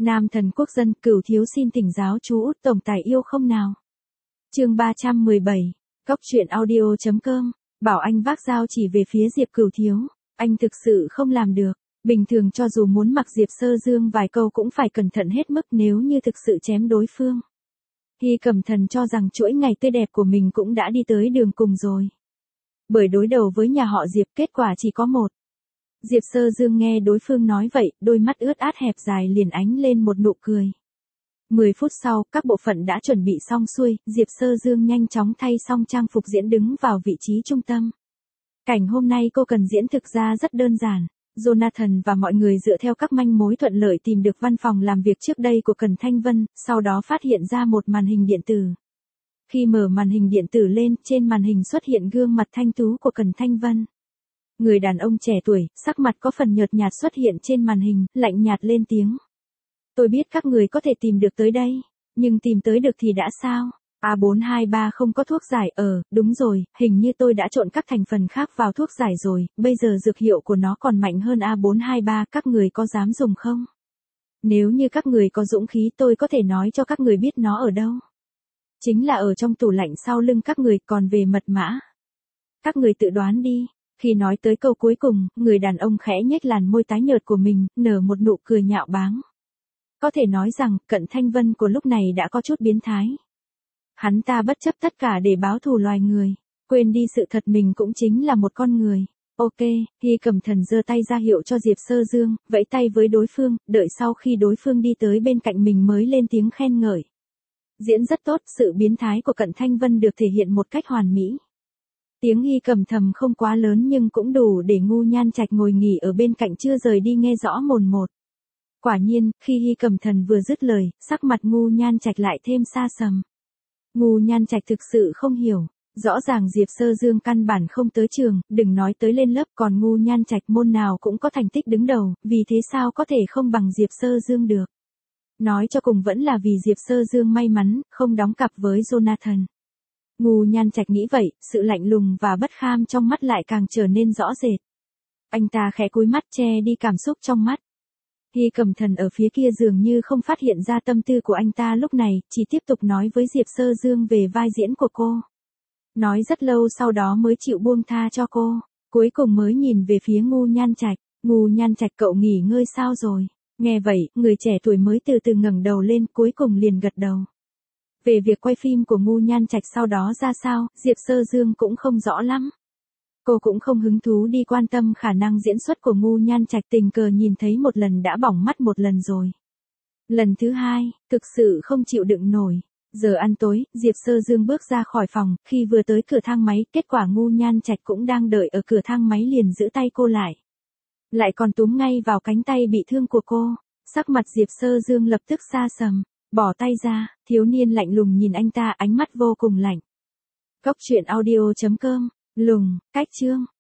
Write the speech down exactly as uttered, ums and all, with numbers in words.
Nam thần quốc dân, Cửu thiếu xin thỉnh giáo chú Út tổng tài yêu không nào. Chương ba trăm mười bảy. Góc truyện audio chấm com. Bảo anh vác dao chỉ về phía Diệp Cửu thiếu, anh thực sự không làm được. Bình thường cho dù muốn mặc Diệp Sơ Dương vài câu cũng phải cẩn thận hết mức nếu như thực sự chém đối phương. Hy Cẩm Thần cho rằng chuỗi ngày tươi đẹp của mình cũng đã đi tới đường cùng rồi. Bởi đối đầu với nhà họ Diệp kết quả chỉ có một. Diệp Sơ Dương nghe đối phương nói vậy, đôi mắt ướt át hẹp dài liền ánh lên một nụ cười. Mười phút sau, các bộ phận đã chuẩn bị xong xuôi, Diệp Sơ Dương nhanh chóng thay xong trang phục diễn đứng vào vị trí trung tâm. Cảnh hôm nay cô cần diễn thực ra rất đơn giản. Jonathan và mọi người dựa theo các manh mối thuận lợi tìm được văn phòng làm việc trước đây của Cần Thanh Vân, sau đó phát hiện ra một màn hình điện tử. Khi mở màn hình điện tử lên, trên màn hình xuất hiện gương mặt thanh tú của Cần Thanh Vân. Người đàn ông trẻ tuổi, sắc mặt có phần nhợt nhạt xuất hiện trên màn hình, lạnh nhạt lên tiếng. Tôi biết các người có thể tìm được tới đây, nhưng tìm tới được thì đã sao? A bốn hai ba không có thuốc giải, ờ, đúng rồi, hình như tôi đã trộn các thành phần khác vào thuốc giải rồi, bây giờ dược hiệu của nó còn mạnh hơn A bốn hai ba, các người có dám dùng không? Nếu như các người có dũng khí tôi có thể nói cho các người biết nó ở đâu. Chính là ở trong tủ lạnh sau lưng các người, còn về mật mã. Các người tự đoán đi. Khi nói tới câu cuối cùng, người đàn ông khẽ nhếch làn môi tái nhợt của mình, nở một nụ cười nhạo báng. Có thể nói rằng, Cận Thanh Vân của lúc này đã có chút biến thái. Hắn ta bất chấp tất cả để báo thù loài người, quên đi sự thật mình cũng chính là một con người. Ok, Hy Cẩm Thần giơ tay ra hiệu cho Diệp Sơ Dương, vẫy tay với đối phương, đợi sau khi đối phương đi tới bên cạnh mình mới lên tiếng khen ngợi. Diễn rất tốt, sự biến thái của Cận Thanh Vân được thể hiện một cách hoàn mỹ. Tiếng Hy Cẩm thầm không quá lớn nhưng cũng đủ để Ngu Nhan Trạch ngồi nghỉ ở bên cạnh chưa rời đi nghe rõ mồn một. Quả nhiên, khi Hy Cẩm Thần vừa dứt lời, sắc mặt Ngu Nhan Trạch lại thêm xa sầm. Ngu Nhan Trạch thực sự không hiểu, rõ ràng Diệp Sơ Dương căn bản không tới trường, đừng nói tới lên lớp, còn Ngu Nhan Trạch môn nào cũng có thành tích đứng đầu, vì thế sao có thể không bằng Diệp Sơ Dương được. Nói cho cùng vẫn là vì Diệp Sơ Dương may mắn, không đóng cặp với Jonathan. Ngu Nhan Trạch nghĩ vậy, sự lạnh lùng và bất kham trong mắt lại càng trở nên rõ rệt. Anh ta khẽ cúi mắt che đi cảm xúc trong mắt. Hy Cẩm Thần ở phía kia dường như không phát hiện ra tâm tư của anh ta lúc này, chỉ tiếp tục nói với Diệp Sơ Dương về vai diễn của cô. Nói rất lâu sau đó mới chịu buông tha cho cô, cuối cùng mới nhìn về phía Ngu Nhan Trạch. Ngu Nhan Trạch, cậu nghỉ ngơi sao rồi? Nghe vậy, người trẻ tuổi mới từ từ ngẩng đầu lên, cuối cùng liền gật đầu. Về việc quay phim của Ngu Nhan Trạch sau đó ra sao, Diệp Sơ Dương cũng không rõ lắm. Cô cũng không hứng thú đi quan tâm khả năng diễn xuất của Ngu Nhan Trạch, tình cờ nhìn thấy một lần đã bỏng mắt một lần rồi. Lần thứ hai, thực sự không chịu đựng nổi. Giờ ăn tối, Diệp Sơ Dương bước ra khỏi phòng, khi vừa tới cửa thang máy, kết quả Ngu Nhan Trạch cũng đang đợi ở cửa thang máy liền giữ tay cô lại. Lại còn túm ngay vào cánh tay bị thương của cô, sắc mặt Diệp Sơ Dương lập tức xa sầm. Bỏ tay ra, thiếu niên lạnh lùng nhìn anh ta, ánh mắt vô cùng lạnh. Góc truyện audio chấm com, lùng, cách chương.